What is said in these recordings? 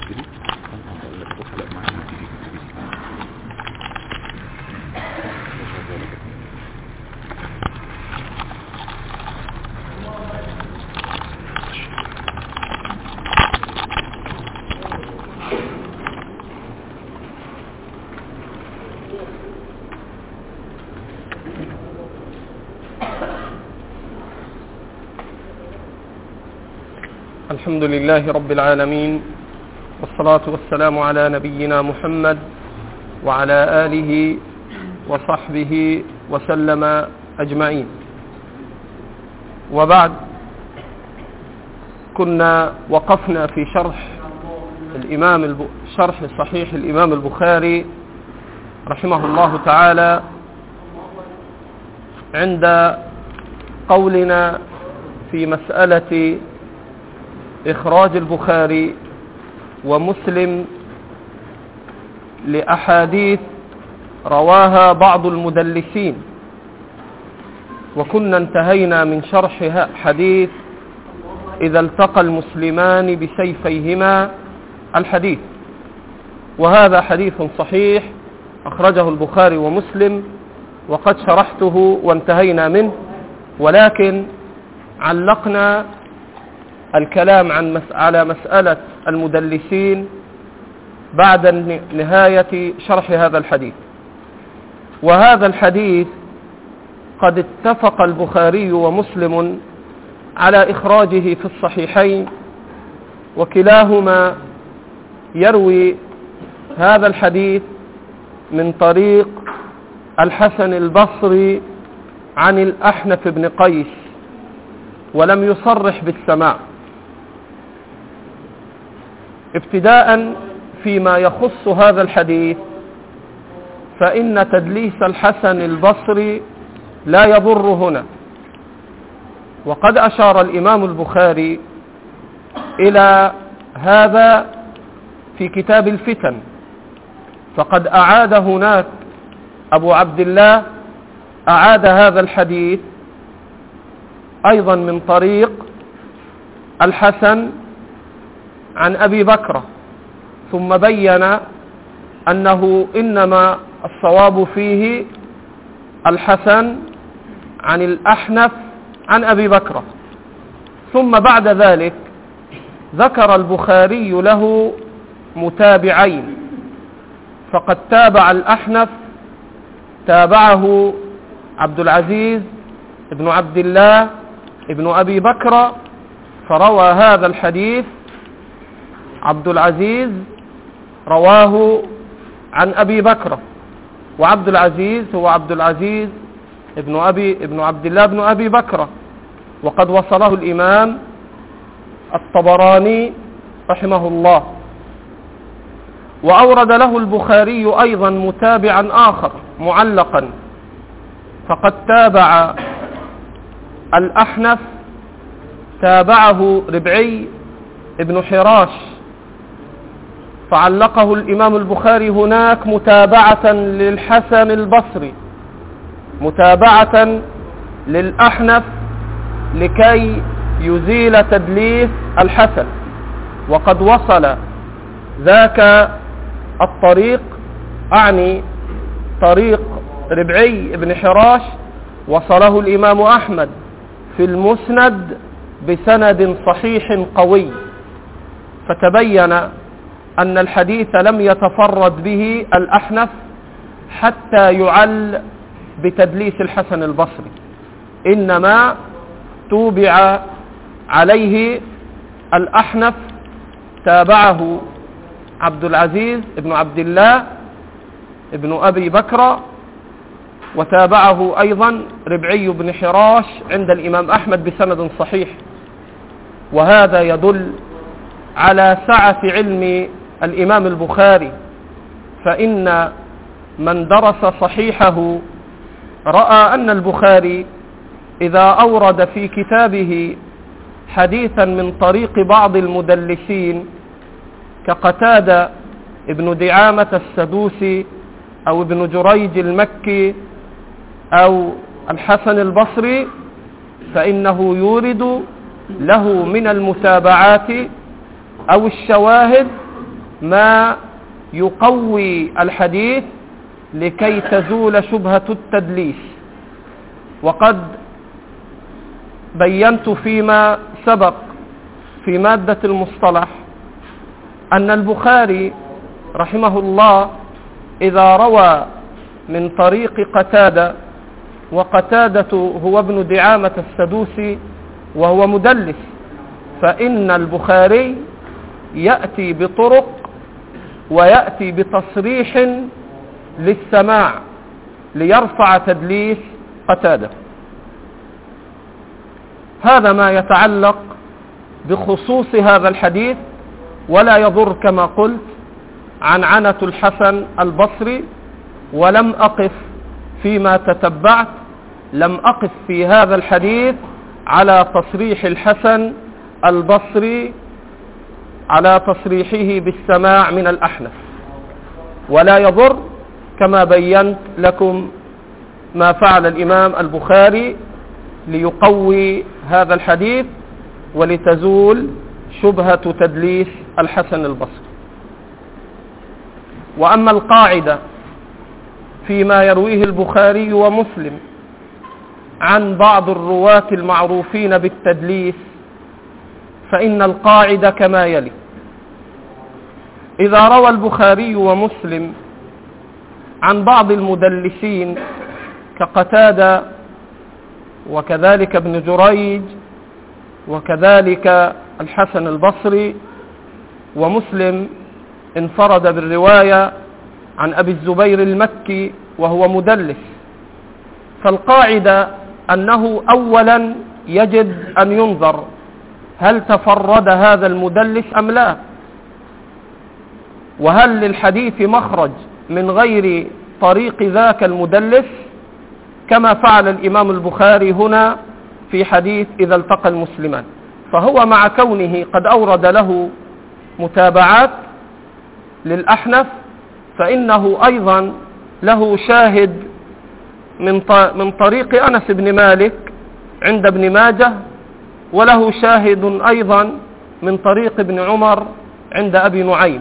الحمد لله رب العالمين، والصلاة والسلام على نبينا محمد وعلى آله وصحبه وسلم أجمعين. وبعد، كنا وقفنا في شرح صحيح الإمام البخاري رحمه الله تعالى عند قولنا في مسألة إخراج البخاري ومسلم لأحاديث رواها بعض المدلسين، وكنا انتهينا من شرح حديث إذا التقى المسلمان بسيفيهما الحديث، وهذا حديث صحيح أخرجه البخاري ومسلم، وقد شرحته وانتهينا منه، ولكن علقنا الكلام على مسألة المدلسين بعد نهاية شرح هذا الحديث. وهذا الحديث قد اتفق البخاري ومسلم على إخراجه في الصحيحين، وكلاهما يروي هذا الحديث من طريق الحسن البصري عن الأحنف بن قيس، ولم يصرح بالسماع. ابتداء فيما يخص هذا الحديث، فإن تدليس الحسن البصري لا يضر هنا، وقد أشار الإمام البخاري إلى هذا في كتاب الفتن، فقد أعاد هناك أبو عبد الله أعاد هذا الحديث أيضا من طريق الحسن عن أبي بكر، ثم بين أنه إنما الصواب فيه الحسن عن الأحنف عن أبي بكر. ثم بعد ذلك ذكر البخاري له متابعين، فقد تابع الأحنف، تابعه عبد العزيز ابن عبد الله ابن أبي بكر، فروى هذا الحديث عبد العزيز رواه عن أبي بكر، وعبد العزيز هو عبد العزيز ابن عبد الله ابن أبي بكر، وقد وصله الإمام الطبراني رحمه الله. وأورد له البخاري أيضا متابعا آخر معلقا، فقد تابع الأحنف، تابعه ربعي ابن حراش، فعلقه الإمام البخاري هناك متابعة للحسن البصري، متابعة للأحنف لكي يزيل تدليس الحسن. وقد وصل ذاك الطريق، أعني طريق ربعي بن حراش، وصله الإمام أحمد في المسند بسند صحيح قوي، فتبين أن الحديث لم يتفرد به الأحنف حتى يعل بتدليس الحسن البصري، إنما توبع عليه الأحنف، تابعه عبد العزيز ابن عبد الله ابن أبي بكر، وتابعه أيضا ربعي بن حراش عند الإمام أحمد بسند صحيح. وهذا يدل على سعة علم الإمام البخاري، فإن من درس صحيحه رأى أن البخاري إذا أورد في كتابه حديثا من طريق بعض المدلسين كقتادة ابن دعامة السدوسي أو ابن جريج المكي أو الحسن البصري، فإنه يورد له من المتابعات أو الشواهد ما يقوي الحديث لكي تزول شبهة التدليس. وقد بينت فيما سبق في مادة المصطلح أن البخاري رحمه الله إذا روى من طريق قتادة، وقتادة هو ابن دعامة السدوسي وهو مدلس، فإن البخاري يأتي بطرق ويأتي بتصريح للسماع ليرفع تدليس قتادة. هذا ما يتعلق بخصوص هذا الحديث، ولا يضر كما قلت عنعنة الحسن البصري. ولم أقف فيما تتبعت، لم أقف في هذا الحديث على تصريح الحسن البصري على تصريحه بالسماع من الأحنف، ولا يضر كما بينت لكم ما فعل الإمام البخاري ليقوي هذا الحديث ولتزول شبهة تدليس الحسن البصري. وأما القاعدة فيما يرويه البخاري ومسلم عن بعض الرواة المعروفين بالتدليس، فإن القاعدة كما يلي: إذا روى البخاري ومسلم عن بعض المدلسين كقتادة وكذلك ابن جريج وكذلك الحسن البصري، ومسلم انفرد بالرواية عن أبي الزبير المكي وهو مدلس، فالقاعدة أنه أولا يجب أن ينظر هل تفرد هذا المدلس أم لا، وهل للحديث مخرج من غير طريق ذاك المدلس، كما فعل الإمام البخاري هنا في حديث إذا التقى المسلمان. فهو مع كونه قد أورد له متابعات للأحنف، فإنه أيضا له شاهد من طريق أنس بن مالك عند ابن ماجه، وله شاهد أيضا من طريق ابن عمر عند أبي نعيم.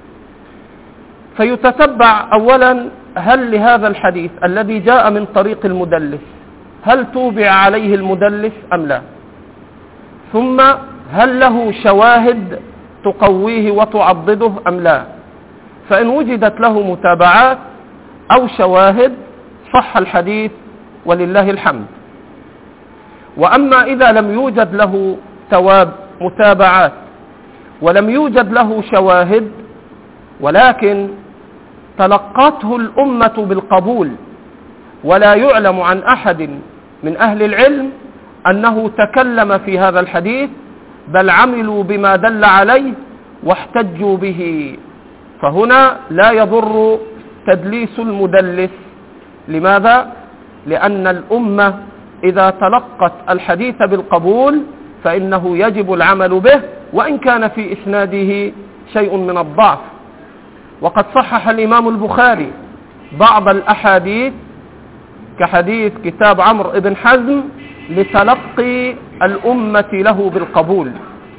فيتتبع أولا هل لهذا الحديث الذي جاء من طريق المدلس هل توبع عليه المدلس أم لا، ثم هل له شواهد تقويه وتعضده أم لا. فإن وجدت له متابعات أو شواهد صح الحديث ولله الحمد. وأما إذا لم يوجد له متابعات ولم يوجد له شواهد، ولكن تلقته الأمة بالقبول، ولا يعلم عن أحد من أهل العلم أنه تكلم في هذا الحديث، بل عملوا بما دل عليه واحتجوا به، فهنا لا يضر تدليس المدلس. لماذا؟ لأن الأمة إذا تلقت الحديث بالقبول فإنه يجب العمل به، وإن كان في إسناده شيء من الضعف. وقد صحح الإمام البخاري بعض الأحاديث كحديث كتاب عمرو بن حزم لتلقي الأمة له بالقبول.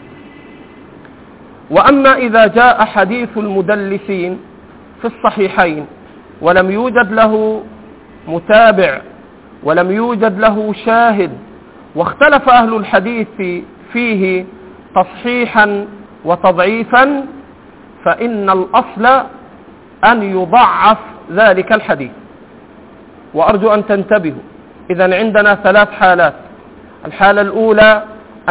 وأما إذا جاء حديث المدلسين في الصحيحين ولم يوجد له متابع ولم يوجد له شاهد، واختلف أهل الحديث فيه تصحيحا وتضعيفا، فإن الأصل أن يضعف ذلك الحديث. وأرجو أن تنتبهوا، إذن عندنا ثلاث حالات: الحالة الأولى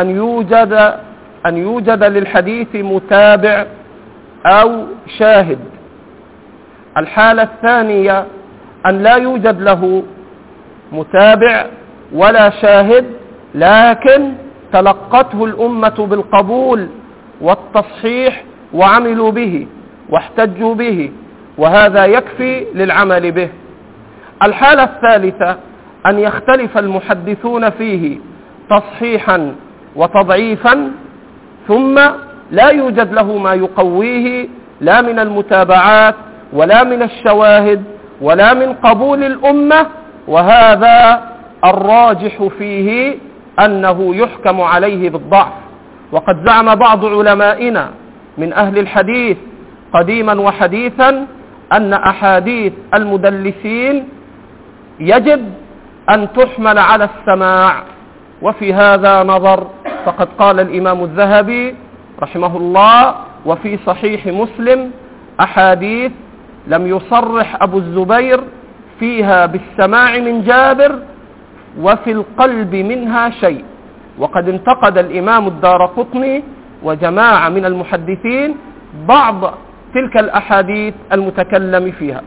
أن يوجد للحديث متابع أو شاهد. الحالة الثانية أن لا يوجد له متابع ولا شاهد، لكن تلقته الأمة بالقبول والتصحيح وعملوا به واحتجوا به، وهذا يكفي للعمل به. الحالة الثالثة أن يختلف المحدثون فيه تصحيحا وتضعيفا، ثم لا يوجد له ما يقويه لا من المتابعات ولا من الشواهد ولا من قبول الأمة، وهذا الراجح فيه أنه يحكم عليه بالضعف. وقد زعم بعض علمائنا من أهل الحديث قديما وحديثا أن أحاديث المدلسين يجب أن تحمل على السماع، وفي هذا نظر، فقد قال الإمام الذهبي رحمه الله: وفي صحيح مسلم أحاديث لم يصرح أبو الزبير فيها بالسماع من جابر وفي القلب منها شيء. وقد انتقد الإمام الدارقطني وجماعة من المحدثين بعض تلك الأحاديث المتكلم فيها،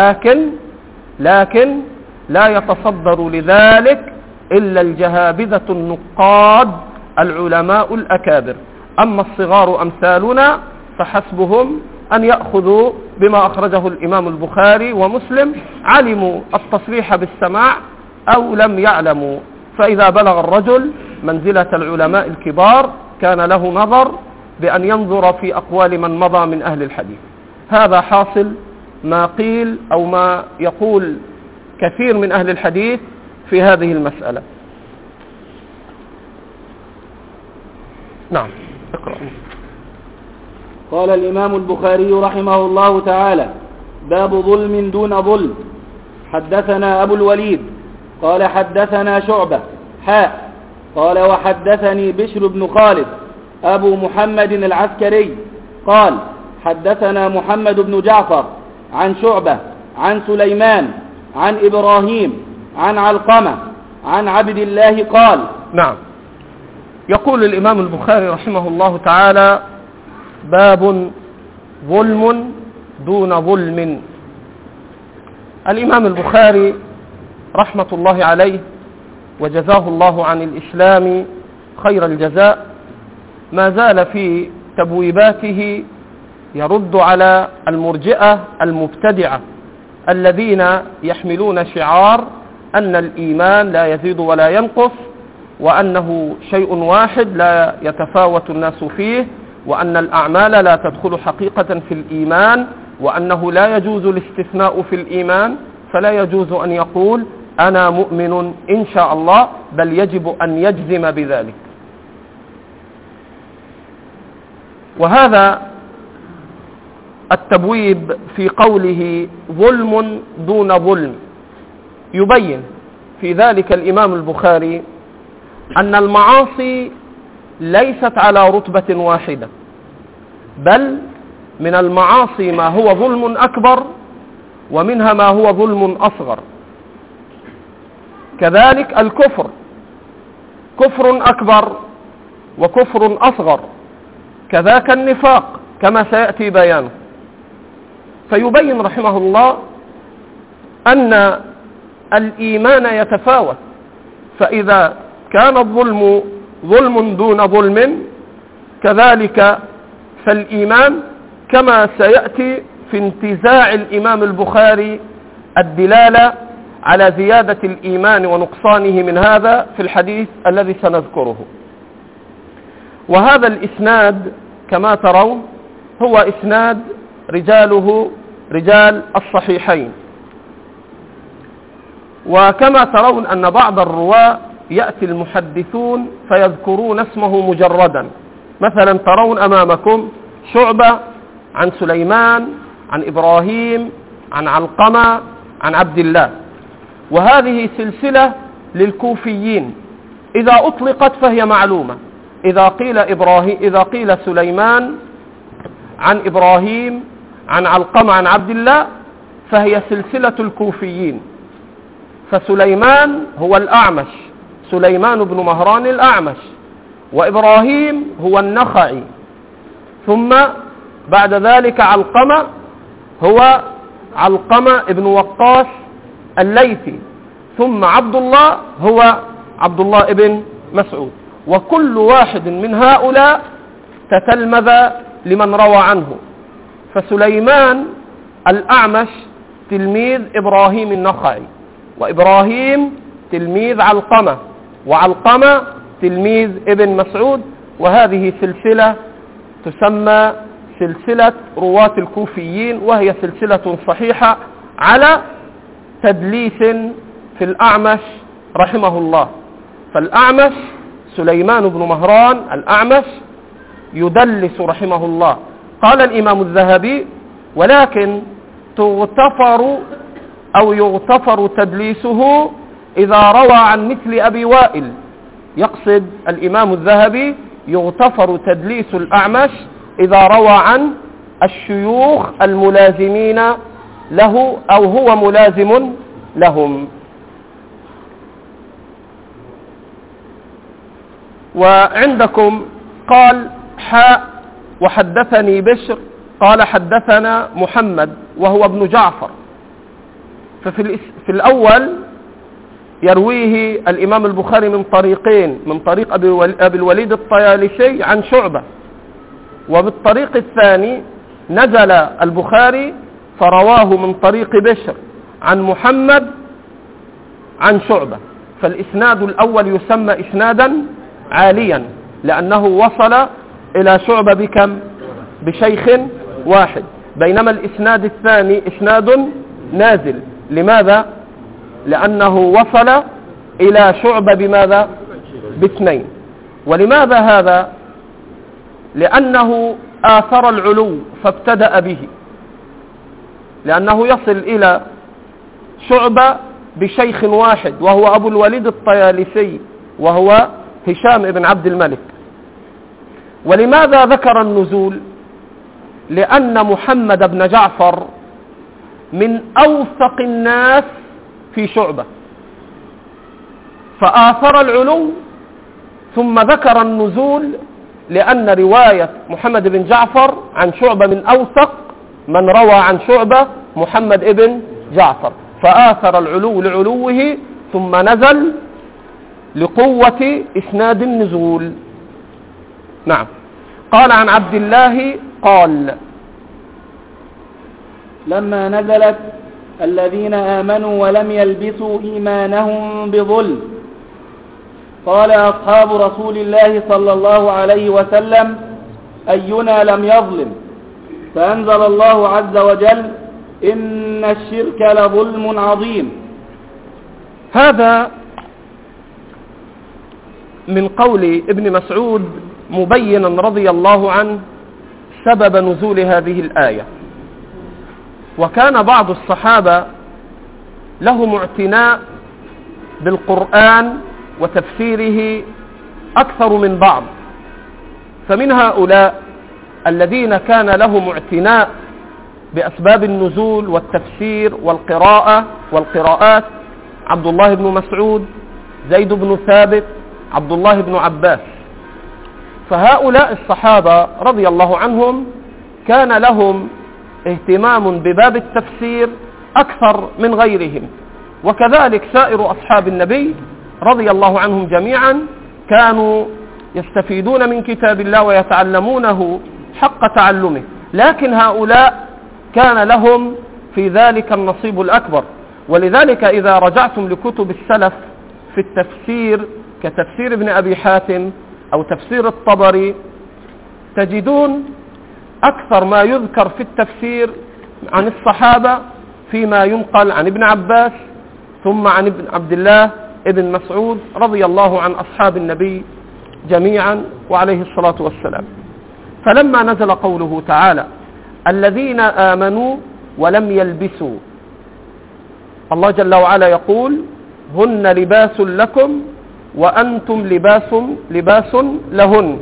لكن لا يتصدر لذلك إلا الجهابذة النقاد العلماء الأكابر. أما الصغار أمثالنا فحسبهم أن يأخذوا بما أخرجه الإمام البخاري ومسلم، علموا التصريح بالسماع أو لم يعلموا. فإذا بلغ الرجل منزلة العلماء الكبار كان له نظر بأن ينظر في أقوال من مضى من أهل الحديث. هذا حاصل ما قيل أو ما يقول كثير من أهل الحديث في هذه المسألة. نعم، اقرأ. قال الإمام البخاري رحمه الله تعالى: باب ظلم دون ظلم. حدثنا أبو الوليد قال حدثنا شعبة قال وحدثني بشر بن خالد أبو محمد العسكري قال حدثنا محمد بن جعفر عن شعبة عن سليمان عن إبراهيم عن علقمة عن عبد الله قال. نعم، يقول الإمام البخاري رحمه الله تعالى: باب ظلم دون ظلم. الإمام البخاري رحمة الله عليه وجزاه الله عن الإسلام خير الجزاء ما زال في تبويباته يرد على المرجئة المبتدعة الذين يحملون شعار أن الإيمان لا يزيد ولا ينقص، وأنه شيء واحد لا يتفاوت الناس فيه، وأن الأعمال لا تدخل حقيقة في الإيمان، وأنه لا يجوز الاستثناء في الإيمان، فلا يجوز أن يقول أنا مؤمن إن شاء الله، بل يجب أن يجزم بذلك. وهذا التبويب في قوله ظلم دون ظلم يبين في ذلك الإمام البخاري أن المعاصي ليست على رتبة واحدة، بل من المعاصي ما هو ظلم أكبر ومنها ما هو ظلم أصغر. كذلك الكفر كفر أكبر وكفر أصغر، كذاك النفاق كما سيأتي بيانه. فيبين رحمه الله أن الإيمان يتفاوت، فإذا كان الظلم ظلم دون ظلم كذلك فالإيمان، كما سيأتي في انتزاع الإمام البخاري الدلالة على زيادة الإيمان ونقصانه من هذا في الحديث الذي سنذكره. وهذا الإسناد كما ترون هو إسناد رجاله رجال الصحيحين، وكما ترون أن بعض الرواة يأتي المحدثون فيذكرون اسمه مجردا. مثلا ترون أمامكم شعبة عن سليمان عن إبراهيم عن علقمة عن عبد الله، وهذه سلسلة للكوفيين إذا أطلقت فهي معلومة. إذا قيل سليمان عن إبراهيم عن علقمة عن عبد الله فهي سلسلة الكوفيين. فسليمان هو الأعمش، سليمان بن مهران الأعمش، وإبراهيم هو النخعي، ثم بعد ذلك علقمة هو علقمة ابن وقاص الليثي، ثم عبد الله هو عبد الله ابن مسعود. وكل واحد من هؤلاء تتلمذ لمن روى عنه. فسليمان الأعمش تلميذ إبراهيم النخعي، وإبراهيم تلميذ علقمة، وعلقمة تلميذ ابن مسعود. وهذه سلسلة تسمى سلسلة رواة الكوفيين، وهي سلسلة صحيحة على تدليس في الأعمش رحمه الله. فالأعمش سليمان بن مهران الأعمش يدلس رحمه الله. قال الإمام الذهبي ولكن تغتفر أو يغتفر تدليسه إذا روى عن مثل أبي وائل. يقصد الإمام الذهبي يغتفر تدليس الأعمش إذا روى عن الشيوخ الملازمين له أو هو ملازم لهم. وعندكم قال وحدثني بشر قال حدثنا محمد وهو ابن جعفر. ففي الأول يرويه الإمام البخاري من طريقين، من طريق أبي الوليد الطيالسي عن شعبة، وبالطريق الثاني نزل البخاري فرواه من طريق بشر عن محمد عن شعبة. فالإسناد الأول يسمى إسنادا عاليا لأنه وصل إلى شعبة بكم؟ بشيخ واحد، بينما الإسناد الثاني إسناد نازل. لماذا؟ لأنه وصل إلى شعبة بماذا؟ باثنين. ولماذا هذا؟ لأنه آثر العلو فابتدأ به، لأنه يصل إلى شعبة بشيخ واحد وهو أبو الوليد الطيالسي وهو هشام بن عبد الملك. ولماذا ذكر النزول؟ لأن محمد بن جعفر من أوثق الناس في شعبة، فآثر العلو ثم ذكر النزول، لأن رواية محمد بن جعفر عن شعبة من أوثق من روى عن شعبة محمد بن جعفر، فآثر العلو لعلوه ثم نزل لقوة إسناد النزول. نعم. قال عن عبد الله قال: لما نزلت الذين آمنوا ولم يلبسوا إيمانهم بظلم قال أصحاب رسول الله صلى الله عليه وسلم: أينا لم يظلم؟ فأنزل الله عز وجل: إن الشرك لظلم عظيم. هذا من قول ابن مسعود مبينا رضي الله عنه سبب نزول هذه الآية. وكان بعض الصحابة لهم اعتناء بالقرآن وتفسيره أكثر من بعض، فمن هؤلاء الذين كان لهم اعتناء بأسباب النزول والتفسير والقراءات عبد الله بن مسعود، زيد بن ثابت، عبد الله بن عباس. فهؤلاء الصحابة رضي الله عنهم كان لهم اهتمام بباب التفسير أكثر من غيرهم، وكذلك سائر أصحاب النبي رضي الله عنهم جميعا كانوا يستفيدون من كتاب الله ويتعلمونه حق تعلمه، لكن هؤلاء كان لهم في ذلك النصيب الأكبر. ولذلك إذا رجعتم لكتب السلف في التفسير كتفسير ابن أبي حاتم أو تفسير الطبري تجدون أكثر ما يذكر في التفسير عن الصحابة فيما ينقل عن ابن عباس ثم عن ابن عبد الله ابن مسعود رضي الله عن أصحاب النبي جميعا وعليه الصلاة والسلام. فلما نزل قوله تعالى: الذين آمنوا ولم يلبسوا، الله جل وعلا يقول: هن لباس لكم وأنتم لباس لهن.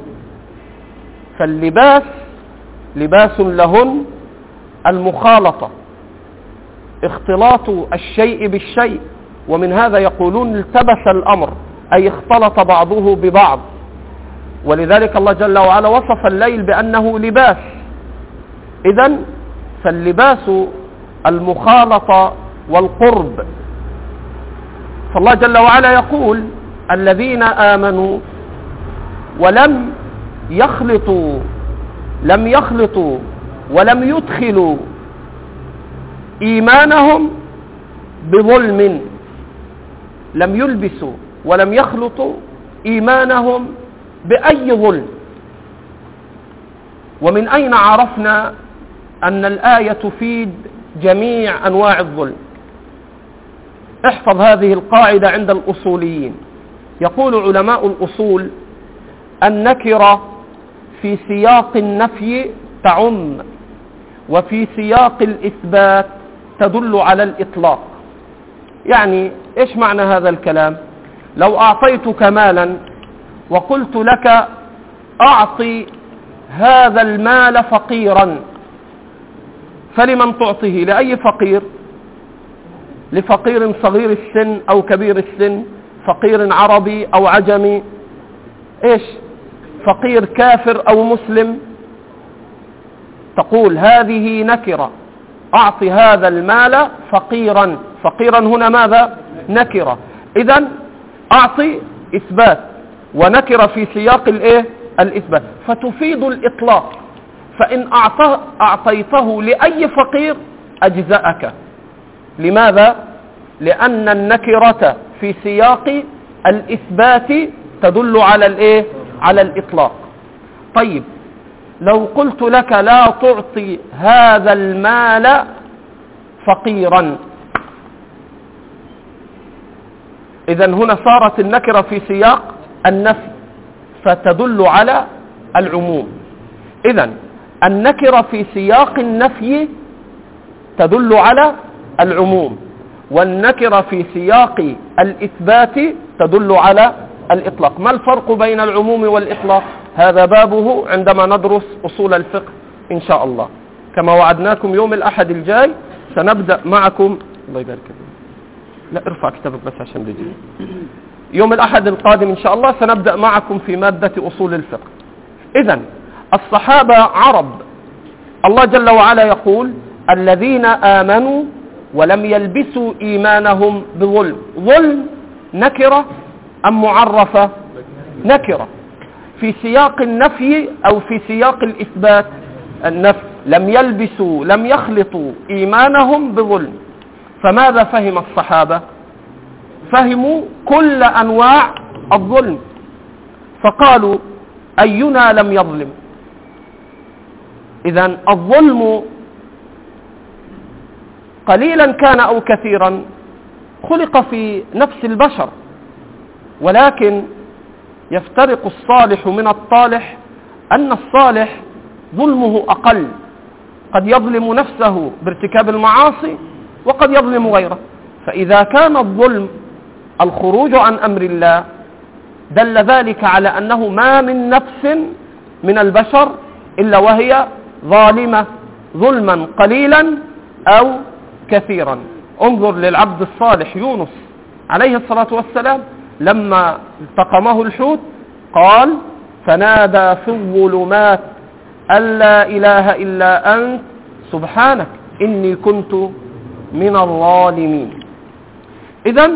فاللباس لباس لهن المخالطة، اختلاط الشيء بالشيء، ومن هذا يقولون التبس الأمر، أي اختلط بعضه ببعض. ولذلك الله جل وعلا وصف الليل بأنه لباس. إذن فاللباس المخالطة والقرب. فالله جل وعلا يقول: الذين آمنوا ولم يخلطوا ولم يدخلوا إيمانهم بظلم، لم يلبسوا ولم يخلطوا إيمانهم بأي ظلم. ومن أين عرفنا أن الآية تفيد جميع أنواع الظلم؟ احفظ هذه القاعدة عند الأصوليين. يقول علماء الأصول: النكرة في سياق النفي تعم، وفي سياق الإثبات تدل على الإطلاق. يعني إيش معنى هذا الكلام؟ لو أعطيتك مالا وقلت لك أعطي هذا المال فقيرا، فلمن تعطيه؟ لأي فقير؟ لفقير صغير السن أو كبير السن، فقير عربي أو عجمي، إيش؟ فقير كافر أو مسلم. تقول هذه نكرة، أعطي هذا المال فقيرا. فقيرا هنا ماذا؟ نكرة. إذن أعطي إثبات، ونكرة في سياق الإثبات، فتفيد الإطلاق. فإن أعطيته لأي فقير أجزأك. لماذا؟ لأن النكرة في سياق الإثبات تدل على الإطلاق. طيب لو قلت لك لا تعطي هذا المال فقيرا، إذن هنا صارت النكرة في سياق النفي فتدل على العموم. إذن النكرة في سياق النفي تدل على العموم، والنكرة في سياق الإثبات تدل على الإطلاق. ما الفرق بين العموم والإطلاق؟ هذا بابه عندما ندرس أصول الفقه إن شاء الله. كما وعدناكم يوم الأحد الجاي سنبدأ معكم. الله يبارك فيك. لا ارفع كتابك بس عشان نجي. يوم الأحد القادم إن شاء الله سنبدأ معكم في مادة أصول الفقه. إذن الصحابة عرب. الله جل وعلا يقول الذين آمنوا ولم يلبسوا إيمانهم بظلم. ظلم نكرة أم معرفة؟ نكرة. في سياق النفي أو في سياق الإثبات؟ النفي. لم يلبسوا، لم يخلطوا إيمانهم بظلم. فماذا فهم الصحابة؟ فهموا كل أنواع الظلم، فقالوا أينا لم يظلم. إذن الظلم قليلا كان أو كثيرا خلق في نفس البشر، ولكن يفترق الصالح من الطالح أن الصالح ظلمه أقل، قد يظلم نفسه بارتكاب المعاصي وقد يظلم غيره. فإذا كان الظلم الخروج عن أمر الله دل ذلك على أنه ما من نفس من البشر إلا وهي ظالمة ظلما قليلا أو كثيرا. انظر للعبد الصالح يونس عليه الصلاة والسلام لما التقمه الحوت قال فنادى في الظلمات أن لا إله إلا أنت سبحانك إني كنت من الظالمين. إذن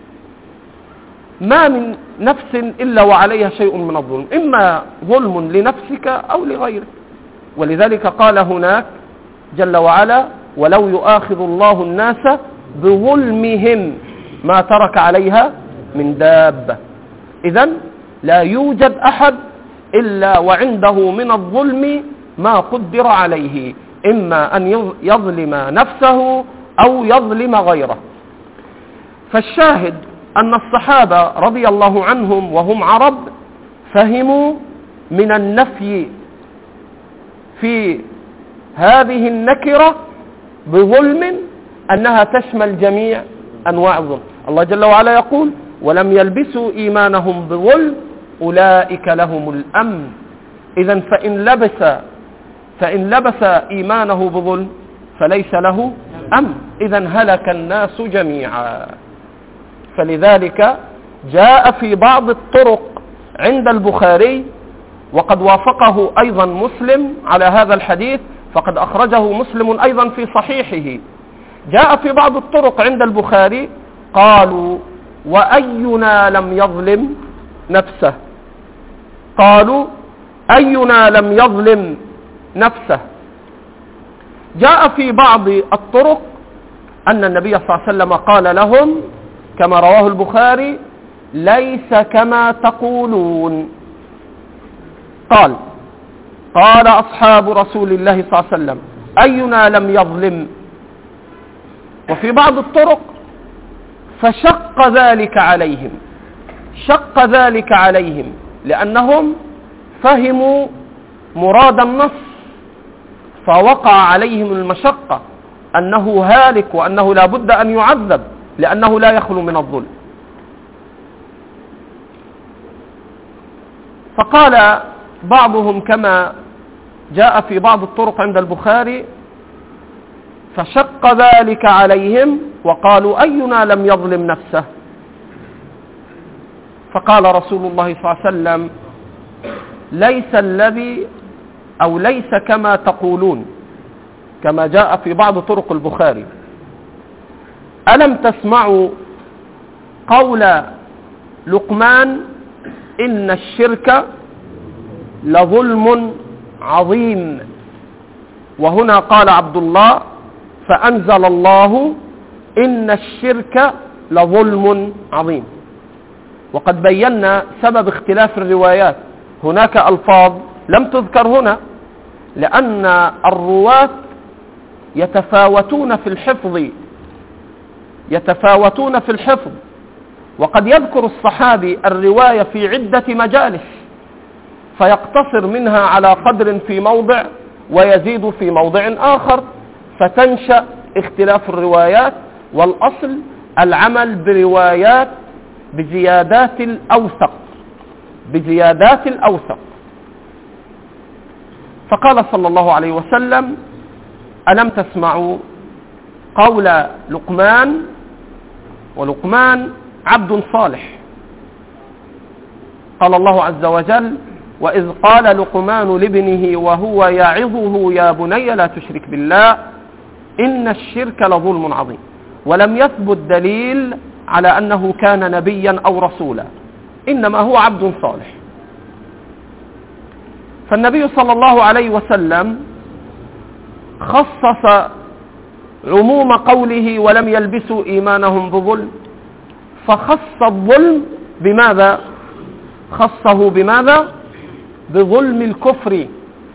ما من نفس إلا وعليها شيء من الظلم، إما ظلم لنفسك أو لغيرك. ولذلك قال هناك جل وعلا ولو يؤاخذ الله الناس بظلمهم ما ترك عليها من دابة. إذن لا يوجد أحد إلا وعنده من الظلم ما قدر عليه، إما أن يظلم نفسه أو يظلم غيره. فالشاهد أن الصحابة رضي الله عنهم وهم عرب فهموا من النفي في هذه النكرة بظلم أنها تشمل جميع أنواع الظلم. الله جل وعلا يقول ولم يلبسوا إيمانهم بظلم أولئك لهم الأمن. إذن فإن لبس إيمانه بظلم فليس له أمن، إذن هلك الناس جميعا. فلذلك جاء في بعض الطرق عند البخاري، وقد وافقه أيضا مسلم على هذا الحديث، فقد أخرجه مسلم أيضا في صحيحه. جاء في بعض الطرق عند البخاري قالوا وأينا لم يظلم نفسه. قالوا أينا لم يظلم نفسه. جاء في بعض الطرق أن النبي صلى الله عليه وسلم قال لهم كما رواه البخاري ليس كما تقولون. قال أصحاب رسول الله صلى الله عليه وسلم أينا لم يظلم. وفي بعض الطرق فشق ذلك عليهم لأنهم فهموا مراد النص، فوقع عليهم المشقة أنه هالك وأنه لا بد أن يعذب لأنه لا يخلو من الظلم. فقال بعضهم كما جاء في بعض الطرق عند البخاري: فشق ذلك عليهم وقالوا أينا لم يظلم نفسه؟ فقال رسول الله صلى الله عليه وسلم: ليس الذي أو ليس كما تقولون، كما جاء في بعض طرق البخاري: ألم تسمعوا قول لقمان إن الشرك لظلم عظيم؟ وهنا قال عبد الله: فأنزل الله إن الشرك لظلم عظيم. وقد بينا سبب اختلاف الروايات، هناك ألفاظ لم تذكر هنا لأن الرواة يتفاوتون في الحفظ، وقد يذكر الصحابي الرواية في عدة مجالس فيقتصر منها على قدر في موضع ويزيد في موضع آخر، فتنشأ اختلاف الروايات. والأصل العمل بزيادات الأوثق. فقال صلى الله عليه وسلم: ألم تسمعوا قول لقمان؟ ولقمان عبد صالح، قال الله عز وجل: وإذ قال لقمان لابنه وهو يعظه يا بني لا تشرك بالله إن الشرك لظلم عظيم. ولم يثبت دليل على أنه كان نبيا أو رسولا، إنما هو عبد صالح. فالنبي صلى الله عليه وسلم خصص عموم قوله ولم يلبسوا إيمانهم بظلم، فخص الظلم بماذا؟ خصه بماذا؟ بظلم الكفر.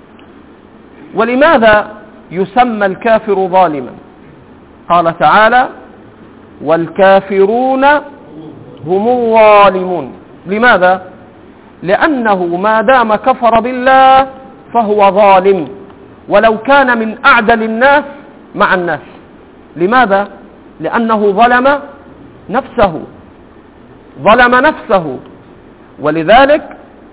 ولماذا يسمى الكافر ظالما؟ قال تعالى: والكافرون هم الظالمون. لماذا؟ لأنه ما دام كفر بالله فهو ظالم، ولو كان من أعدل الناس مع الناس. لماذا؟ لأنه ظلم نفسه. ولذلك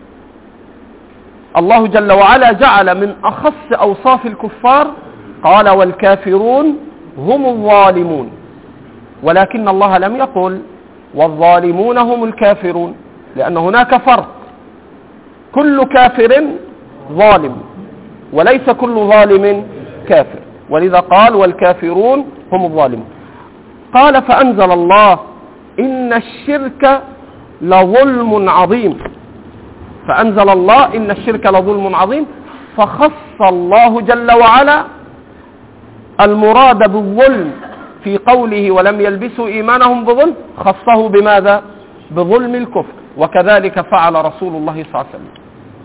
الله جل وعلا جعل من أخص أوصاف الكفار قال: والكافرون هم الظالمون. ولكن الله لم يقل والظالمون هم الكافرون، لأن هناك فرق، كل كافر ظالم وليس كل ظالم كافر، ولذا قال: والكافرون هم الظالمون. قال: فأنزل الله إن الشرك لظلم عظيم. فأنزل الله إن الشرك لظلم عظيم، فخص الله جل وعلا المراد بالظلم في قوله ولم يلبسوا إيمانهم بظلم، خصه بماذا؟ بظلم الكفر. وكذلك فعل رسول الله صلى الله عليه وسلم.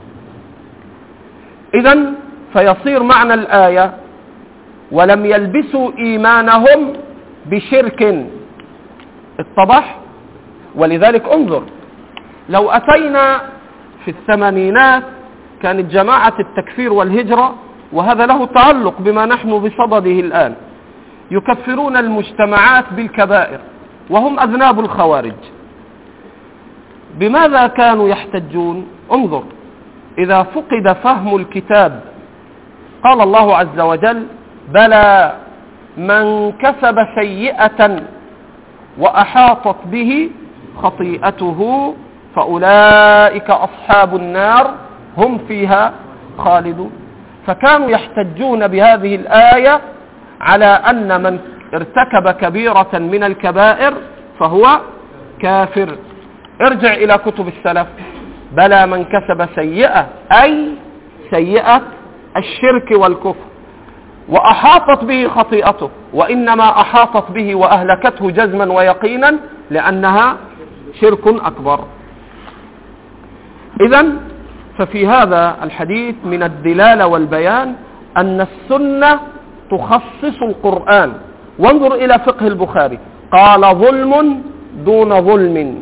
إذن فيصير معنى الآية ولم يلبسوا إيمانهم بشرك. اتضح؟ ولذلك انظر، لو أتينا في الثمانينات كانت جماعة التكفير والهجرة، وهذا له تعلق بما نحن بصدده الآن، يكفرون المجتمعات بالكبائر وهم أذناب الخوارج. بماذا كانوا يحتجون؟ انظر، إذا فقد فهم الكتاب قال الله عز وجل: بلى من كسب سيئة وأحاطت به خطيئته فأولئك أصحاب النار هم فيها خالدون. فكانوا يحتجون بهذه الآية على أن من ارتكب كبيرة من الكبائر فهو كافر. ارجع إلى كتب السلف: بلى من كسب سيئة، أي سيئة الشرك والكفر، وأحاطت به خطيئته، وإنما أحاطت به وأهلكته جزما ويقينا لأنها شرك أكبر. إذن ففي هذا الحديث من الدلالة والبيان أن السنة تخصص القرآن. وانظر إلى فقه البخاري، قال: ظلم دون ظلم،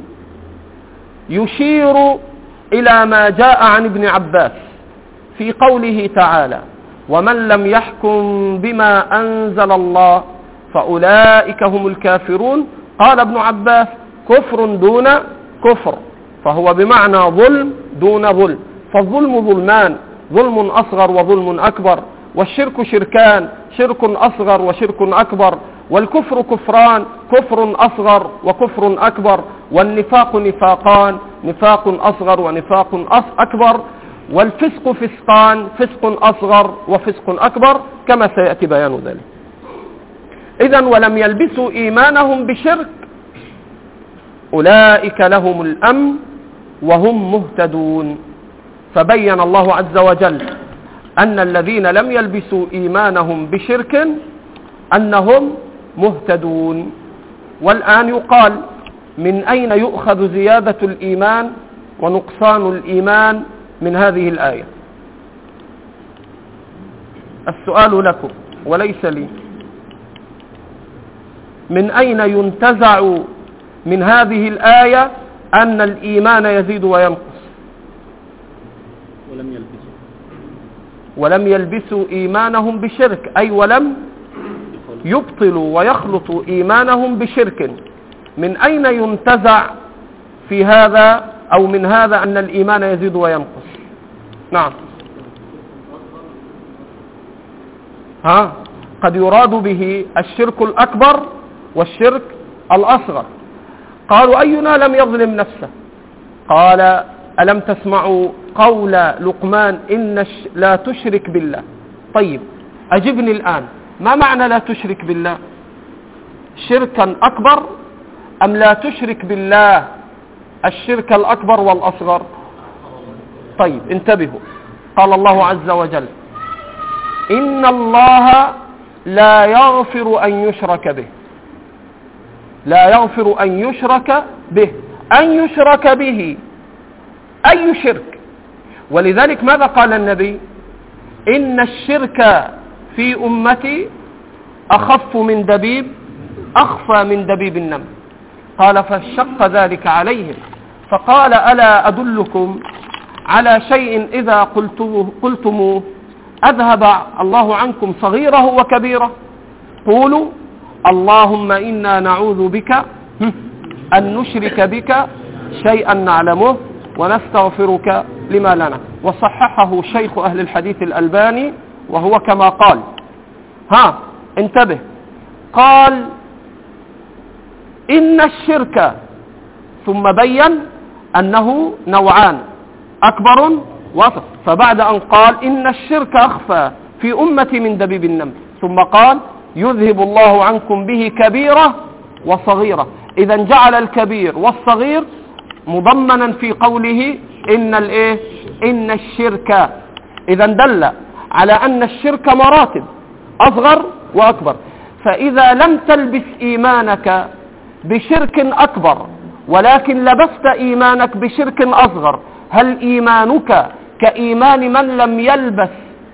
يشير إلى ما جاء عن ابن عباس في قوله تعالى: ومن لم يحكم بما أنزل الله فأولئك هم الكافرون. قال ابن عباس كفر دون كفر، فهو بمعنى ظلم دون ظلم، فالظلم ظلمان، ظلم أصغر وظلم أكبر، والشرك شركان، شرك أصغر وشرك أكبر، والكفر كفران، كفر أصغر وكفر أكبر، والنفاق نفاقان، نفاق أصغر ونفاق أكبر، والفسق فسقان، فسق أصغر وفسق أكبر، كما سيأتي بيان ذلك. إذن ولم يلبسوا إيمانهم بشرك أولئك لهم الأمن وهم مهتدون. فبين الله عز وجل أن الذين لم يلبسوا إيمانهم بشرك أنهم مهتدون. والآن يقال من أين يؤخذ زيادة الإيمان ونقصان الإيمان من هذه الآية؟ السؤال لكم وليس لي. من أين ينتزع من هذه الآية أن الإيمان يزيد وينقص؟ ولم يلبسوا إيمانهم بشرك، أي ولم يبطلوا ويخلطوا إيمانهم بشرك. من أين ينتزع في هذا أو من هذا أن الإيمان يزيد وينقص؟ نعم، قد يراد به الشرك الأكبر والشرك الأصغر. قالوا أينا لم يظلم نفسه؟ قال ألم تسمعوا قول لقمان إن لا تشرك بالله؟ طيب أجبني الآن، ما معنى لا تشرك بالله؟ شركا أكبر أم لا تشرك بالله الشرك الأكبر والأصغر؟ طيب انتبهوا، قال الله عز وجل إن الله لا يغفر أن يشرك به، لا يغفر أن يشرك به، أن يشرك به أي شرك. ولذلك ماذا قال النبي؟ إن الشرك في أمتي أخف من دبيب، أخفى من دبيب النمل. قال فشق ذلك عليهم فقال ألا أدلكم على شيء إذا قلتموه أذهب الله عنكم صغيره وكبيره؟ قولوا اللهم إنا نعوذ بك أن نشرك بك شيئا نعلمه ونستغفرك لما لنا. وصححه شيخ أهل الحديث الألباني وهو كما قال. انتبه، قال إن الشرك، ثم بين أنه نوعان، أكبر وأصغر، فبعد أن قال إن الشرك أخفى في أمتي من دبيب النمل، ثم قال يذهب الله عنكم به كبيرة وصغيرة. إذا جعل الكبير والصغير مضمنا في قوله إن الشرك. إذا دل على أن الشرك مراتب، أصغر وأكبر. فإذا لم تلبس إيمانك بشرك أكبر ولكن لبست إيمانك بشرك أصغر، هل إيمانك كإيمان من لم يلبس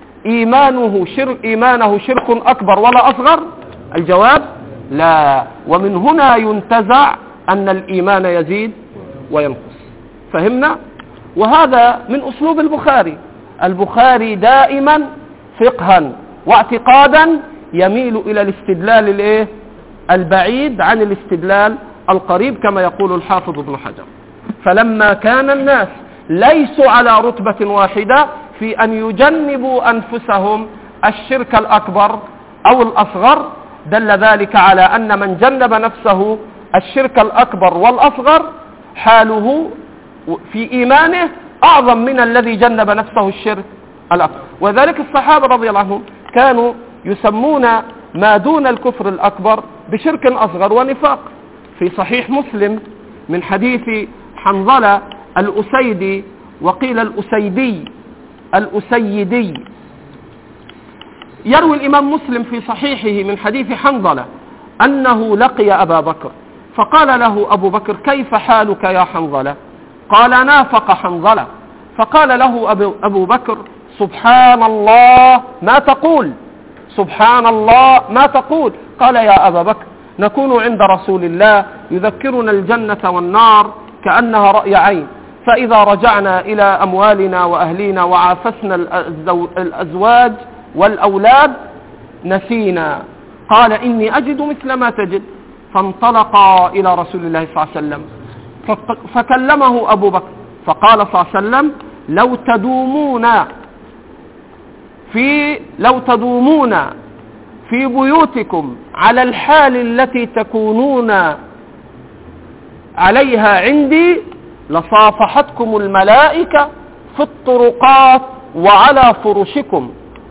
إيمانه شرك أكبر ولا أصغر؟ الجواب لا. ومن هنا ينتزع أن الإيمان يزيد وينقص. فهمنا؟ وهذا من أسلوب البخاري. البخاري دائما فقها واعتقادا يميل إلى الاستدلال البعيد عن الاستدلال القريب، كما يقول الحافظ ابن حجر. فلما كان الناس ليسوا على رتبة واحدة في أن يجنبوا أنفسهم الشرك الأكبر أو الأصغر، دل ذلك على أن من جنب نفسه الشرك الأكبر والأصغر حاله في إيمانه أعظم من الذي جنب نفسه الشرك الأكبر. وذلك الصحابة رضي الله عنهم كانوا يسمون ما دون الكفر الأكبر بشرك أصغر ونفاق. في صحيح مسلم من حديث حنظلة الأسيدي، وقيل الأسيدي، يروي الإمام مسلم في صحيحه من حديث حنظلة أنه لقي أبا بكر فقال له أبو بكر كيف حالك يا حنظلة؟ قال نافق حنظلة. فقال له أبو بكر سبحان الله ما تقول، سبحان الله ما تقول. قال يا أبا بكر نكون عند رسول الله يذكرنا الجنة والنار كأنها رأي عين، فإذا رجعنا إلى أموالنا وأهلينا وعافسنا الأزواج والأولاد نسينا. قال إني أجد مثل ما تجد. فانطلقا إلى رسول الله صلى الله عليه وسلم فكلمه أبو بكر فقال صلى الله عليه وسلم لو تدومون في بيوتكم على الحال التي تكونون عليها عندي لصافحتكم الملائكة في الطرقات وعلى فرشكم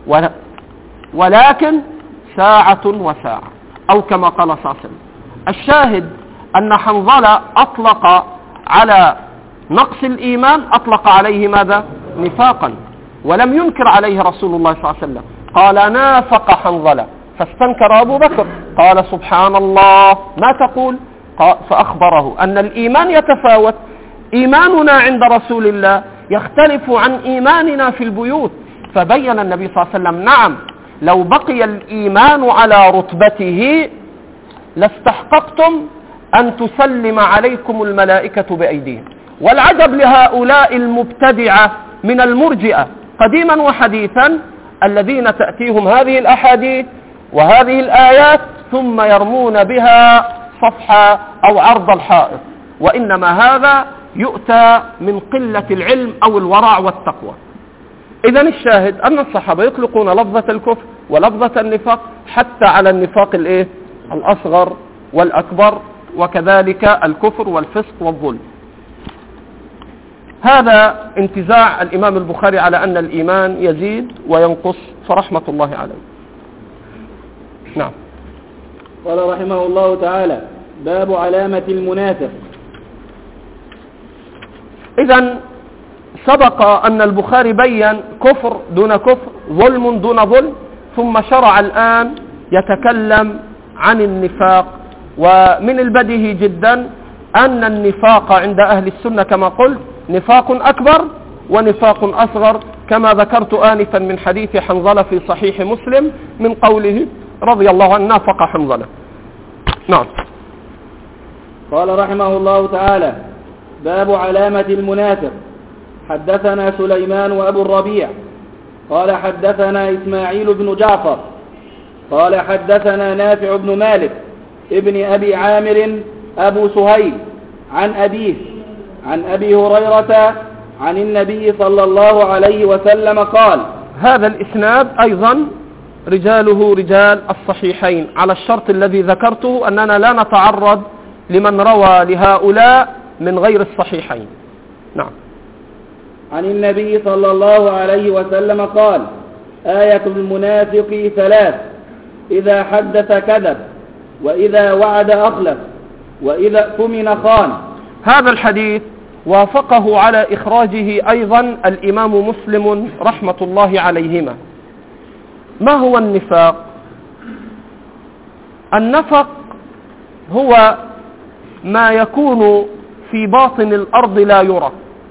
ولكن ساعة وساعة، أو كما قال صلى الله عليه وسلم. الشاهد أن حنظلة أطلق على نقص الإيمان، أطلق عليه ماذا؟ نفاقا، ولم ينكر عليه رسول الله صلى الله عليه وسلم. قال نافق حنظلة، فاستنكر أبو بكر قال سبحان الله ما تقول؟ فأخبره أن الإيمان يتفاوت، إيماننا عند رسول الله يختلف عن إيماننا في البيوت. فبين النبي صلى الله عليه وسلم نعم لو بقي الإيمان على رتبته لاستحققتم أن تسلم عليكم الملائكة بأيديهم. والعجب لهؤلاء المبتدعة من المرجئة قديما وحديثا الذين تأتيهم هذه الأحاديث وهذه الآيات ثم يرمون بها صفحة أو عرض الحائط، وإنما هذا يؤتى من قلة العلم أو الورع والتقوى. إذن الشاهد أن الصحابة يطلقون لفظة الكفر ولفظة النفاق حتى على النفاق الأصغر والأكبر، وكذلك الكفر والفسق والظلم. هذا انتزاع الإمام البخاري على أن الإيمان يزيد وينقص فرحمة الله عليه. نعم. قال رحمه الله تعالى باب علامة المنافق. إذن سبق أن البخاري بيّن كفر دون كفر، ظلم دون ظلم، ثم شرع الآن يتكلم عن النفاق. ومن البديهي جدا أن النفاق عند أهل السنة كما قلت نفاق أكبر ونفاق أصغر، كما ذكرت آنفا من حديث حنظلة في صحيح مسلم من قوله رضي الله عنه نافق حنظلة. نعم. قال رحمه الله تعالى باب علامة المنافق. حدثنا سليمان وأبو الربيع قال حدثنا إسماعيل بن جعفر قال حدثنا نافع بن مالك ابن أبي عامر أبو سهيل عن أبيه عن أبي هريرة عن النبي صلى الله عليه وسلم قال. هذا الإسناد أيضا رجاله رجال الصحيحين على الشرط الذي ذكرته، أننا لا نتعرض لمن روى لهؤلاء من غير الصحيحين. نعم. عن النبي صلى الله عليه وسلم قال آية المنافق ثلاث: إذا حدث كذب، وإذا وعد أخلف، وإذا اؤتمن خان. هذا الحديث وافقه على إخراجه أيضا الإمام مسلم رحمة الله عليهما. ما هو النفاق؟ النفق هو ما يكون في باطن الأرض لا يرى،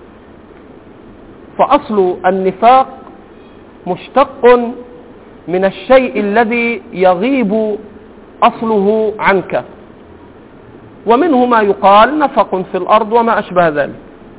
فأصل النفاق مشتق من الشيء الذي يغيب أصله عنك، ومنه ما يقال نفق في الأرض وما أشبه ذلك.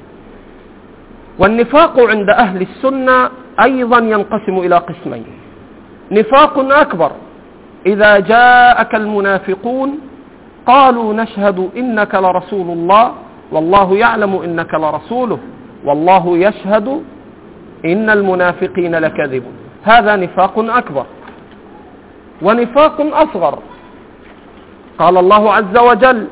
والنفاق عند أهل السنة أيضا ينقسم إلى قسمين: نفاق أكبر، إذا جاءك المنافقون قالوا نشهد إنك لرسول الله والله يعلم إنك لرسوله والله يشهد إن المنافقين لكاذبون. هذا نفاق أكبر. ونفاق أصغر، قال الله عز وجل: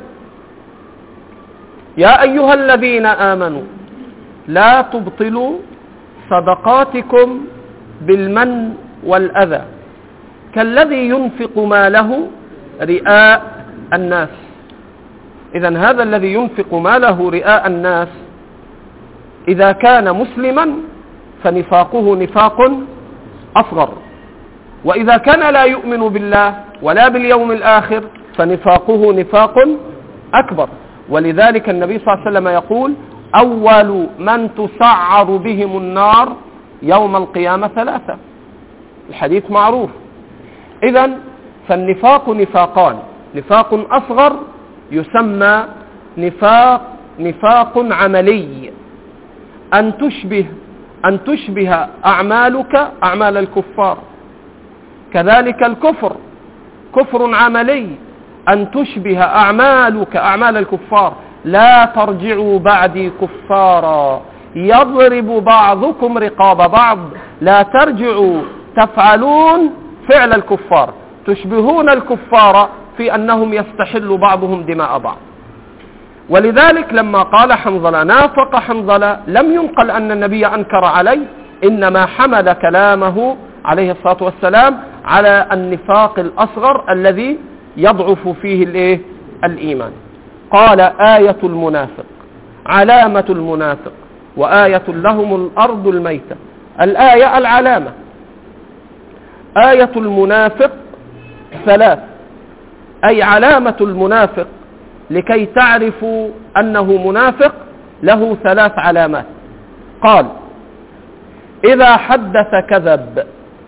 يا أيها الذين آمنوا لا تبطلوا صدقاتكم بالمن والأذى كالذي ينفق ماله رئاء الناس. إذن هذا الذي ينفق ماله رئاء الناس إذا كان مسلما فنفاقه نفاق أصغر، وإذا كان لا يؤمن بالله ولا باليوم الآخر فنفاقه نفاق أكبر. ولذلك النبي صلى الله عليه وسلم يقول: أول من تسعر بهم النار يوم القيامة ثلاثة. الحديث معروف. إذن فالنفاق نفاقان: نفاق أصغر يسمى نفاق عملي، أن تشبه أعمالك أعمال الكفار، كذلك الكفر كفر عملي، أن تشبه أعمالك أعمال الكفار. لا ترجعوا بعدي كفارا يضرب بعضكم رقاب بعض، لا ترجعوا تفعلون فعل الكفار، تشبهون الكفار في أنهم يستحل بعضهم دماء بعض. ولذلك لما قال حنظلة نافق حنظلة لم ينقل أن النبي أنكر عليه، إنما حمل كلامه عليه الصلاة والسلام على النفاق الأصغر الذي يضعف فيه الإيمان. قال آية المنافق، علامة المنافق، وآية لهم الأرض الميتة. الآية العلامة. آية المنافق ثلاث، أي علامة المنافق لكي تعرفوا أنه منافق له ثلاث علامات. قال إذا حدث كذب،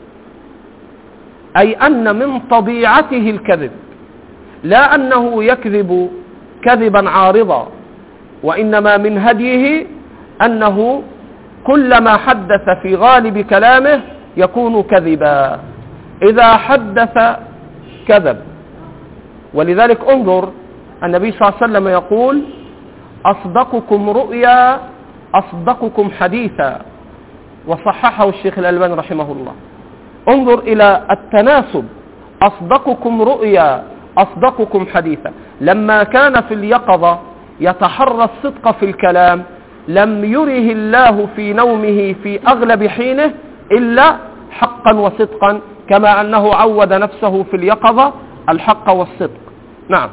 أي أن من طبيعته الكذب، لا أنه يكذب كذبا عارضا، وإنما من هديه أنه كلما حدث في غالب كلامه يكون كذبا. إذا حدث كذب. ولذلك انظر النبي صلى الله عليه وسلم يقول أصدقكم رؤيا أصدقكم حديثا، وصححه الشيخ الألباني رحمه الله. انظر إلى التناسب، أصدقكم رؤيا أصدقكم حديثا. لما كان في اليقظة يتحرى الصدق في الكلام لم يره الله في نومه في أغلب حينه إلا حقا وصدقا، كما أنه عود نفسه في اليقظة الحق والصدق. نعم.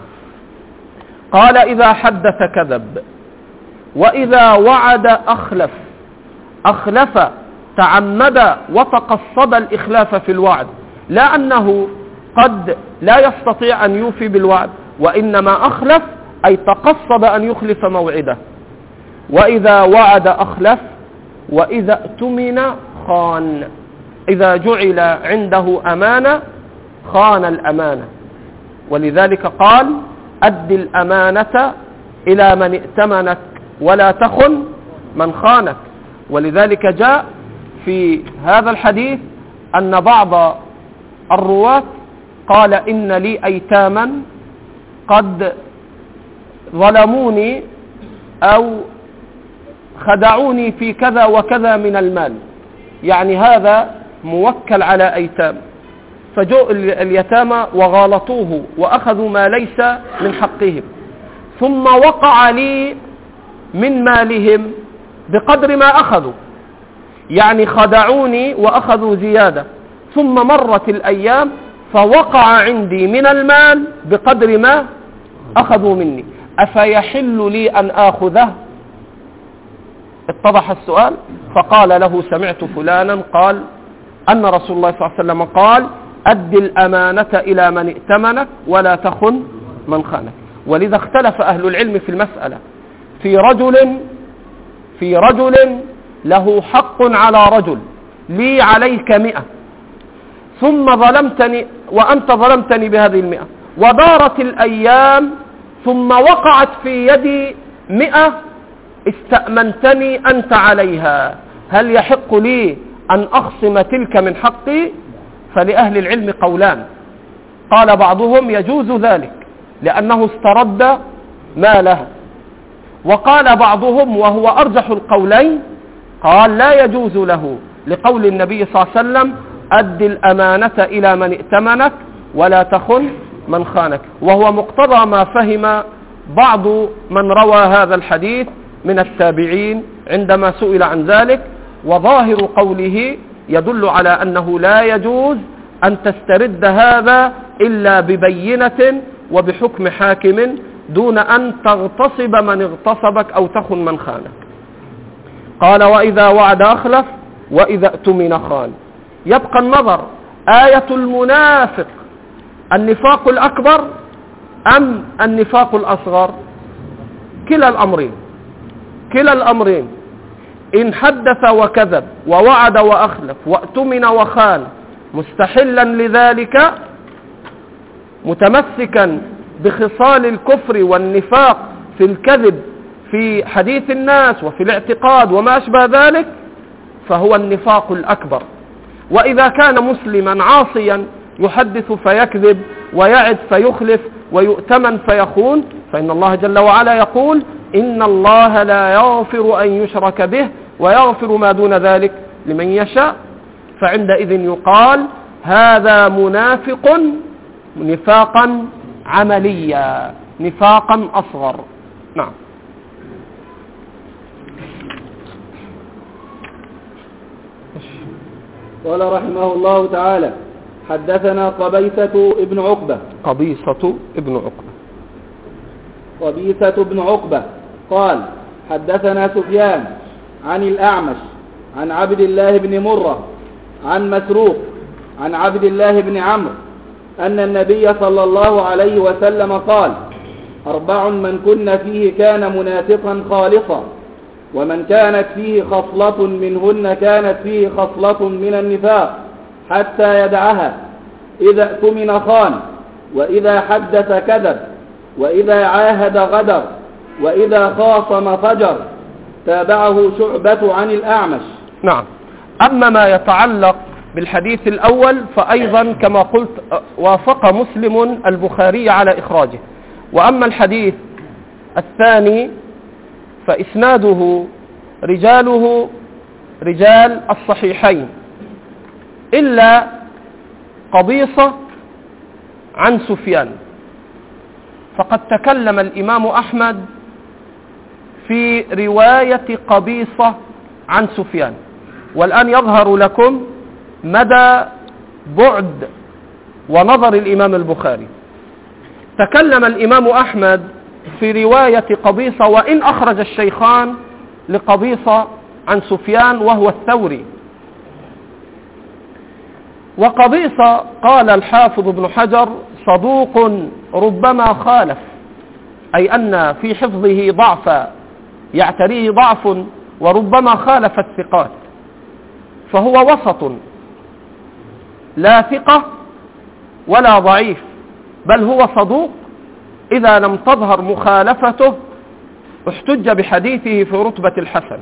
قال إذا حدث كذب، وإذا وعد أخلف. أخلف تعمد وتقصد الإخلاف في الوعد، لا أنه قد لا يستطيع أن يوفي بالوعد، وإنما أخلف أي تقصد أن يخلف موعده. وإذا وعد أخلف، وإذا اؤتمن خان. إذا جعل عنده أمانة خان الأمانة. ولذلك قال أد الأمانة إلى من ائتمنك ولا تخن من خانك. ولذلك جاء في هذا الحديث أن بعض الرواة قال إن لي أيتاما قد ظلموني أو خدعوني في كذا وكذا من المال، يعني هذا موكل على أيتام، فجاء اليتامى وغالطوه وأخذوا ما ليس من حقهم، ثم وقع لي من مالهم بقدر ما أخذوا، يعني خدعوني وأخذوا زيادة، ثم مرت الأيام فوقع عندي من المال بقدر ما أخذوا مني، أفيحل لي أن آخذه؟ اتضح السؤال. فقال له سمعت فلانا قال أن رسول الله صلى الله عليه وسلم قال أد الأمانة إلى من ائتمنك ولا تخن من خانك. ولذا اختلف أهل العلم في المسألة في رجل له حق على رجل، لي عليك 100 ثم ظلمتني وأنت ظلمتني بهذه 100، ودارت الأيام ثم وقعت في يدي 100 استأمنتني أنت عليها، هل يحق لي أن أخصم تلك من حقي؟ فلأهل العلم قولان. قال بعضهم يجوز ذلك لأنه استرد ماله، وقال بعضهم وهو أرجح القولين قال لا يجوز له لقول النبي صلى الله عليه وسلم أد الأمانة إلى من ائتمنك ولا تخن من خانك، وهو مقتضى ما فهم بعض من روى هذا الحديث من التابعين عندما سئل عن ذلك. وظاهر قوله يدل على أنه لا يجوز أن تسترد هذا إلا ببينة وبحكم حاكم دون أن تغتصب من اغتصبك أو تخن من خانك. قال وإذا وعد أخلف وإذا اؤتمن خان. يبقى النظر آية المنافق النفاق الأكبر أم النفاق الأصغر؟ كلا الأمرين. إن حدث وكذب ووعد وأخلف واؤتمن وخان مستحلا لذلك متمسكا بخصال الكفر والنفاق في الكذب في حديث الناس وفي الاعتقاد وما أشبه ذلك، فهو النفاق الأكبر. وإذا كان مسلما عاصيا يحدث فيكذب ويعد فيخلف ويؤتمن فيخون، فإن الله جل وعلا يقول إن الله لا يغفر أن يشرك به ويغفر ما دون ذلك لمن يشاء. فعندئذ يقال هذا منافق نفاقا عمليا، نفاقا أصغر. نعم. قال رحمه الله تعالى حدثنا قبيصة ابن عقبة قال حدثنا سفيان عن الأعمش عن عبد الله بن مرة عن مسروق عن عبد الله بن عمرو أن النبي صلى الله عليه وسلم قال 4 من كن فيه كان منافقا خالصا، ومن كانت فيه خصلة منهن كانت فيه خصلة من النفاق حتى يدعها: إذا اؤتمن خان، وإذا حدث كذب، وإذا عاهد غدر، وإذا خاصم فجر. تابعه شعبة عن الأعمش. نعم. أما ما يتعلق بالحديث الأول فأيضا كما قلت وافق مسلم البخاري على إخراجه. وأما الحديث الثاني فإسناده رجاله رجال الصحيحين إلا قبيصة عن سفيان، فقد تكلم الإمام أحمد في رواية قبيصة عن سفيان، والآن يظهر لكم مدى بعد ونظر الإمام البخاري. تكلم الإمام أحمد في رواية قبيصة، وإن أخرج الشيخان لقبيصة عن سفيان وهو الثوري. وقبيصة قال الحافظ ابن حجر صدوق ربما خالف، أي أن في حفظه ضعفا يعتريه ضعف، وربما خالف الثقات، فهو وسط لا ثقة ولا ضعيف، بل هو صدوق إذا لم تظهر مخالفته احتج بحديثه في رتبة الحسن.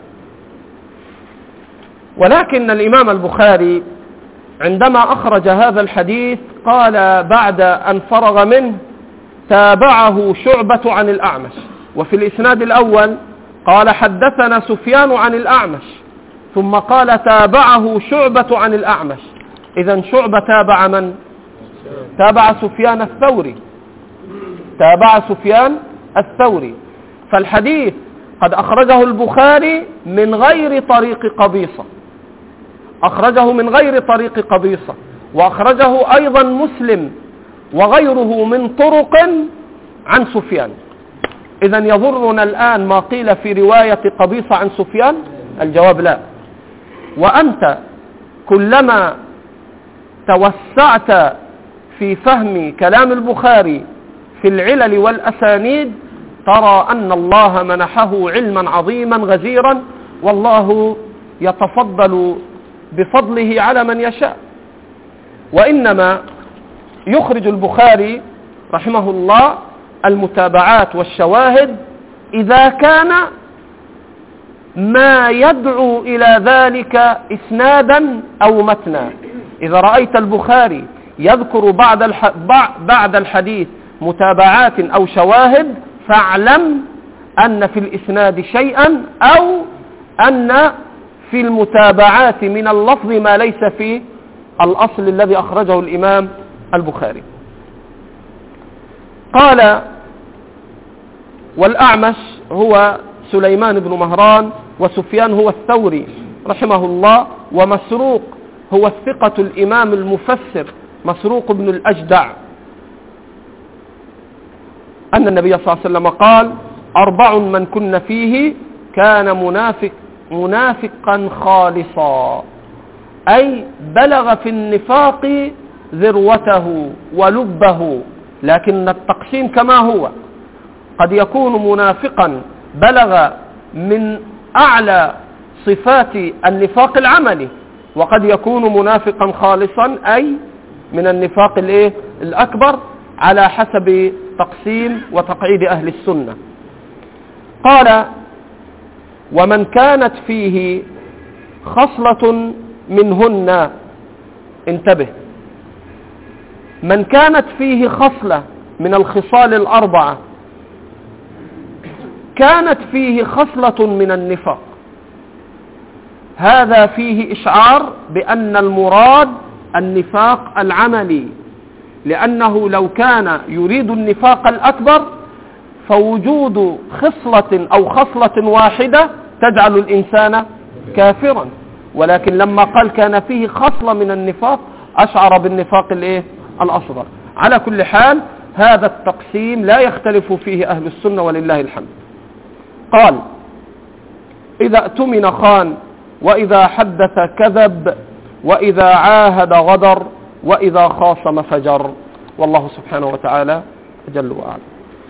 ولكن الإمام البخاري عندما أخرج هذا الحديث قال بعد أن فرغ منه: تابعه شعبة عن الأعمش. وفي الإسناد الأول قال حدثنا سفيان عن الأعمش، ثم قال تابعه شعبة عن الأعمش. إذن شعبة تابع من؟ تابع سفيان الثوري، تابع سفيان الثوري. فالحديث قد أخرجه البخاري من غير طريق قبيصة، أخرجه من غير طريق قبيصة، وأخرجه أيضا مسلم وغيره من طرق عن سفيان. إذن يضرنا الآن ما قيل في رواية قبيصة عن سفيان؟ الجواب لا. وأنت كلما توسعت في فهم كلام البخاري في العلل والأسانيد ترى أن الله منحه علما عظيما غزيرا، والله يتفضل بفضله على من يشاء. وإنما يخرج البخاري رحمه الله المتابعات والشواهد إذا كان ما يدعو إلى ذلك إسنادا أو متنا. إذا رأيت البخاري يذكر بعد الحديث متابعات أو شواهد فاعلم أن في الإسناد شيئا، أو أن في المتابعات من اللفظ ما ليس في الأصل الذي أخرجه الإمام البخاري. قال: والأعمش هو سليمان بن مهران، وسفيان هو الثوري رحمه الله، ومسروق هو الثقة الإمام المفسر مسروق بن الأجدع، أن النبي صلى الله عليه وسلم قال: 4 من كن فيه كان منافقا خالصا، أي بلغ في النفاق ذروته ولبه. لكن التقسيم كما هو، قد يكون منافقا بلغ من أعلى صفات النفاق العملي، وقد يكون منافقا خالصا أي من النفاق الأكبر، على حسب تقسيم وتقعيد أهل السنة. قال: ومن كانت فيه خصلة منهن، انتبه، من كانت فيه خصلة من الخصال الأربعة كانت فيه خصلة من النفاق، هذا فيه إشعار بأن المراد النفاق العملي، لأنه لو كان يريد النفاق الأكبر فوجود خصلة أو خصلة واحدة تجعل الإنسان كافرا، ولكن لما قال كان فيه خصلة من النفاق أشعر بالنفاق الأصغر. على كل حال هذا التقسيم لا يختلف فيه أهل السنة ولله الحمد. قال: إذا اؤتمن خان، وإذا حدث كذب، وإذا عاهد غدر، وإذا خاصم فجر. والله سبحانه وتعالى أجل وأعلم.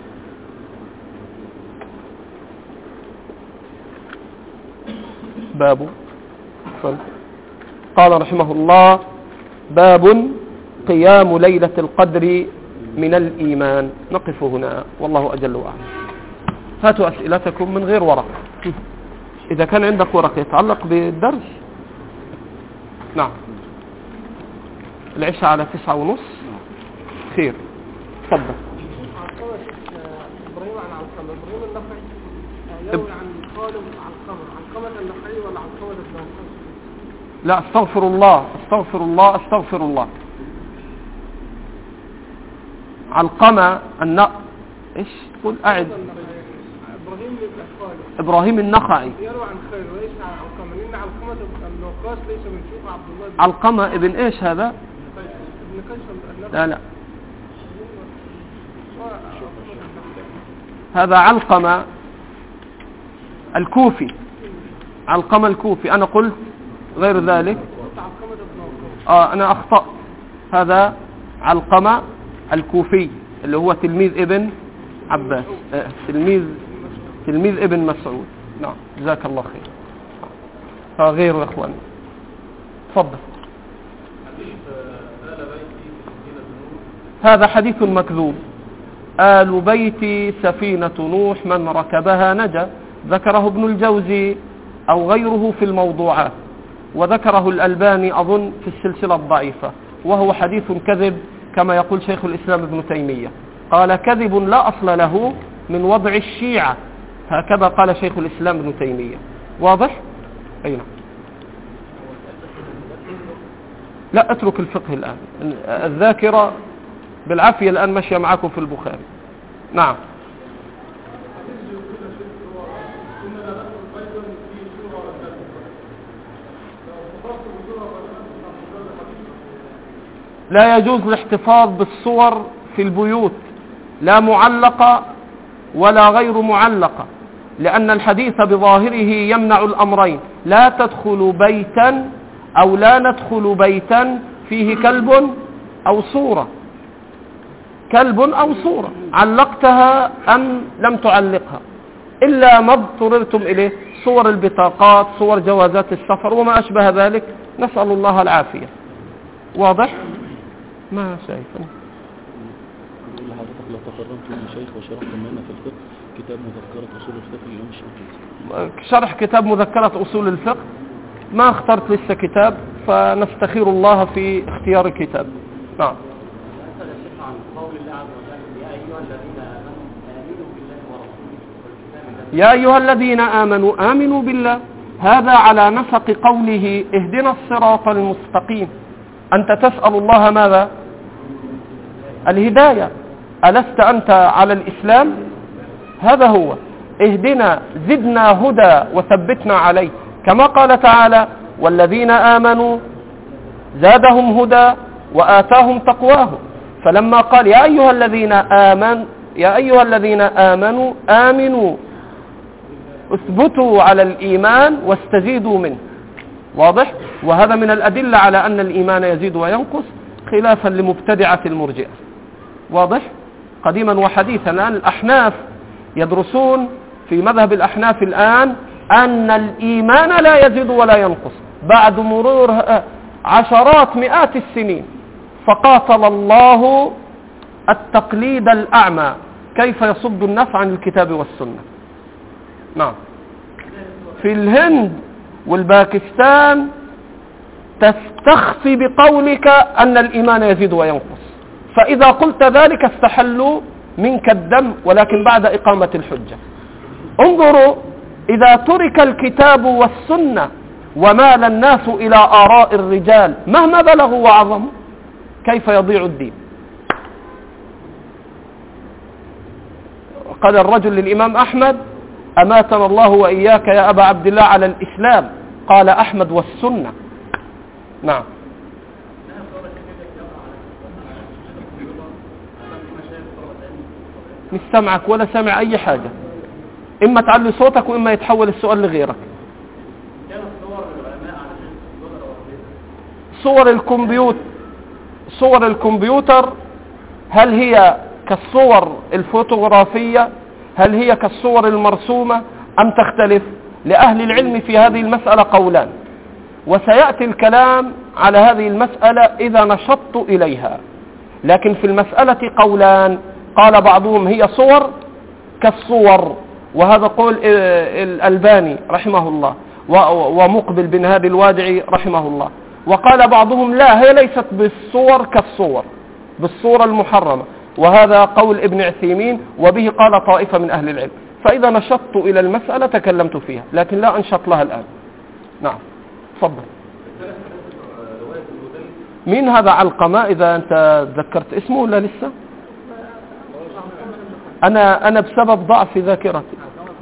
باب. قال رحمه الله: باب قيام ليلة القدر من الإيمان. نقف هنا والله أجل وأعلم. هاتوا أسئلتكم من غير ورق، إذا كان عندك ورق يتعلق بالدرس. نعم. العشاء على 9:30. خير، تفضل. إبراهيم عن علقمة. إبراهيم النخعي يروي عن خالد علقمة النخعي ولا علقمة بن وقاص؟ لا، استغفر الله استغفر الله استغفر الله. علقمة ايش تقول؟ أعد. إبراهيم النخعي يروي عن خالد وليس عن علقمة، لأن علقمة بن وقاص ليس من شيوخ عبد الله بن علقمة ابن ايش هذا؟ ابن قيس. لا هذا علقمة الكوفي، علقمة الكوفي. أنا قلت غير ذلك. أنا أخطأت. هذا علقمة الكوفي اللي هو تلميذ ابن عباس، تلميذ ابن مسعود. نعم، جزاك الله خير. غير يا اخوان. تفضل. هذا حديث مكذوب. آل بيت سفينة نوح من ركبها نجا، ذكره ابن الجوزي أو غيره في الموضوعات، وذكره الألباني أظن في السلسلة الضعيفة، وهو حديث كذب كما يقول شيخ الإسلام ابن تيمية. قال: كذب لا أصل له من وضع الشيعة، هكذا قال شيخ الإسلام ابن تيمية. واضح؟ أي نعم. لا، اترك الفقه الآن، الذاكرة بالعافية الآن ماشية معكم في البخاري. نعم. لا يجوز الاحتفاظ بالصور في البيوت، لا معلقة ولا غير معلقة، لأن الحديث بظاهره يمنع الأمرين: لا تدخل بيتا أو لا ندخل بيتا فيه كلب أو صورة. كلب أو صورة علقتها أم لم تعلقها، إلا ما اضطررتم إليه، صور البطاقات، صور جوازات السفر وما أشبه ذلك، نسأل الله العافية. واضح؟ ما شايف بقول لحضرتك: لو تقررت من شيخ وشرحت لنا في الفقه كتاب مذكرة أصول الفقه اليوم الشرقي. شرح كتاب مذكرة أصول الفقه، ما اخترت لسه كتاب، فنستخير الله في اختيار الكتاب. نعم. يا أيها الذين آمنوا آمنوا بالله، هذا على نسق قوله: اهدنا الصراط المستقيم. أنت تسأل الله ماذا؟ الهداية. ألست أنت على الإسلام؟ هذا هو اهدنا، زدنا هدى وثبتنا عليه، كما قال تعالى: والذين آمنوا زادهم هدى وآتاهم تقواهم. فلما قال: يا أيها الذين آمنوا آمنوا، اثبتوا على الإيمان واستزيدوا منه. واضح؟ وهذا من الأدلة على أن الإيمان يزيد وينقص، خلافا لمبتدعة المرجئة. واضح؟ قديما وحديثا. الآن الأحناف يدرسون في مذهب الأحناف الآن أن الإيمان لا يزيد ولا ينقص بعد مرور عشرات مئات السنين. فقاتل الله التقليد الأعمى، كيف يصد الناس عن الكتاب والسنة. نعم. في الهند والباكستان تستخفي بقولك أن الإيمان يزيد وينقص، فإذا قلت ذلك استحلوا منك الدم، ولكن بعد إقامة الحجة. انظروا، إذا ترك الكتاب والسنة ومال الناس إلى آراء الرجال مهما بلغوا وعظموا، كيف يضيع الدين؟ قال الرجل للإمام أحمد: أماتنا الله وإياك يا أبا عبد الله على الإسلام. قال أحمد: والسنة. نعم. مش سمعك ولا سمع أي حاجة، إما تعلي صوتك وإما يتحول السؤال لغيرك. صور الكمبيوتر هل هي كالصور الفوتوغرافية؟ هل هي كالصور المرسومة أم تختلف؟ لأهل العلم في هذه المسألة قولان، وسيأتي الكلام على هذه المسألة إذا نشطت إليها. لكن في المسألة قولان، قال بعضهم هي صور كالصور، وهذا قول الألباني رحمه الله ومقبل بن هادي الوادعي رحمه الله. وقال بعضهم لا، هي ليست بالصور كالصور، بالصورة المحرمة، وهذا قول ابن عثيمين، وبه قال طائفة من أهل العلم. فإذا نشطت إلى المسألة تكلمت فيها، لكن لا أنشط لها الآن. نعم، تفضل. مين هذا علقمة؟ إذا أنت ذكرت اسمه ولا لسه؟ أنا بسبب ضعف ذاكرتي.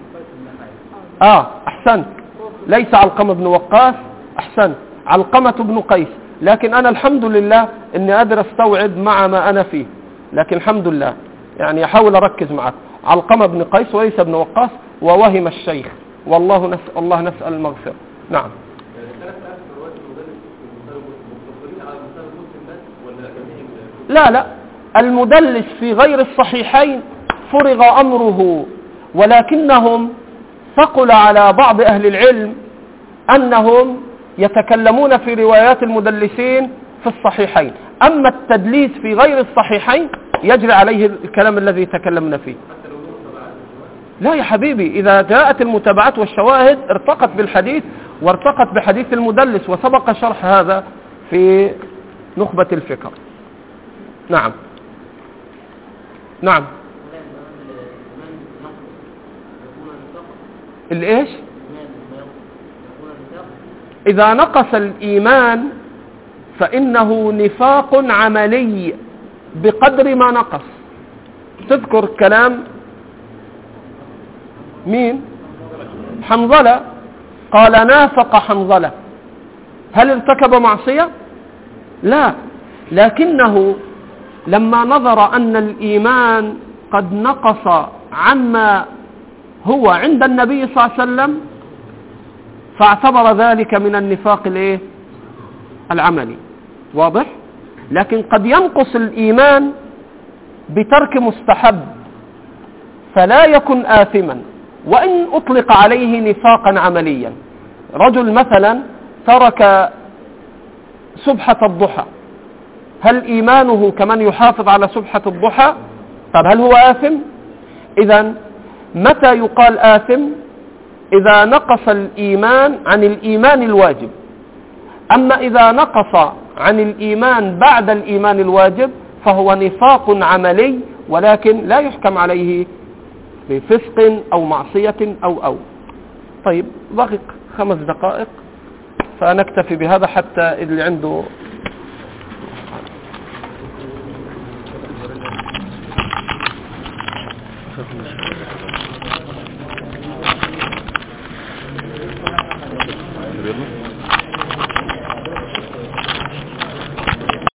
أحسنت، ليس علقمة بن وقاص، أحسنت، علقمة بن قيس. لكن أنا الحمد لله أني قادر أستوعب مع ما أنا فيه، لكن الحمد لله يعني أحاول أركز معك. علقمة بن قيس وليس بن وقاص، ووهم الشيخ، والله نسأل المغفرة. نعم. لا، المدلس في غير الصحيحين فرغ أمره، ولكنهم ثقل على بعض أهل العلم أنهم يتكلمون في روايات المدلسين في الصحيحين. أما التدليس في غير الصحيحين يجري عليه الكلام الذي تكلمنا فيه. لا يا حبيبي، إذا جاءت المتابعات والشواهد ارتقت بالحديث وارتقت بحديث المدلس، وسبق شرح هذا في نخبة الفكر. نعم. الإيش؟ إذا نقص الإيمان فإنه نفاق عملي بقدر ما نقص. تذكر كلام مين؟ حنظلة، قال نافق حنظلة. هل ارتكب معصية؟ لا، لكنه لما نظر أن الإيمان قد نقص عما هو عند النبي صلى الله عليه وسلم فاعتبر ذلك من النفاق العملي. واضح؟ لكن قد ينقص الإيمان بترك مستحب فلا يكن آثما، وإن أطلق عليه نفاقا عمليا. رجل مثلا ترك سبحة الضحى، هل إيمانه كمن يحافظ على سبحة الضحى؟ طب هل هو آثم؟ إذن متى يقال آثم؟ إذا نقص الإيمان عن الإيمان الواجب. أما إذا نقص عن الإيمان بعد الإيمان الواجب فهو نفاق عملي، ولكن لا يحكم عليه بفسق أو معصية أو. طيب، بقي 5 دقائق فنكتفي بهذا حتى اللي عنده يلا.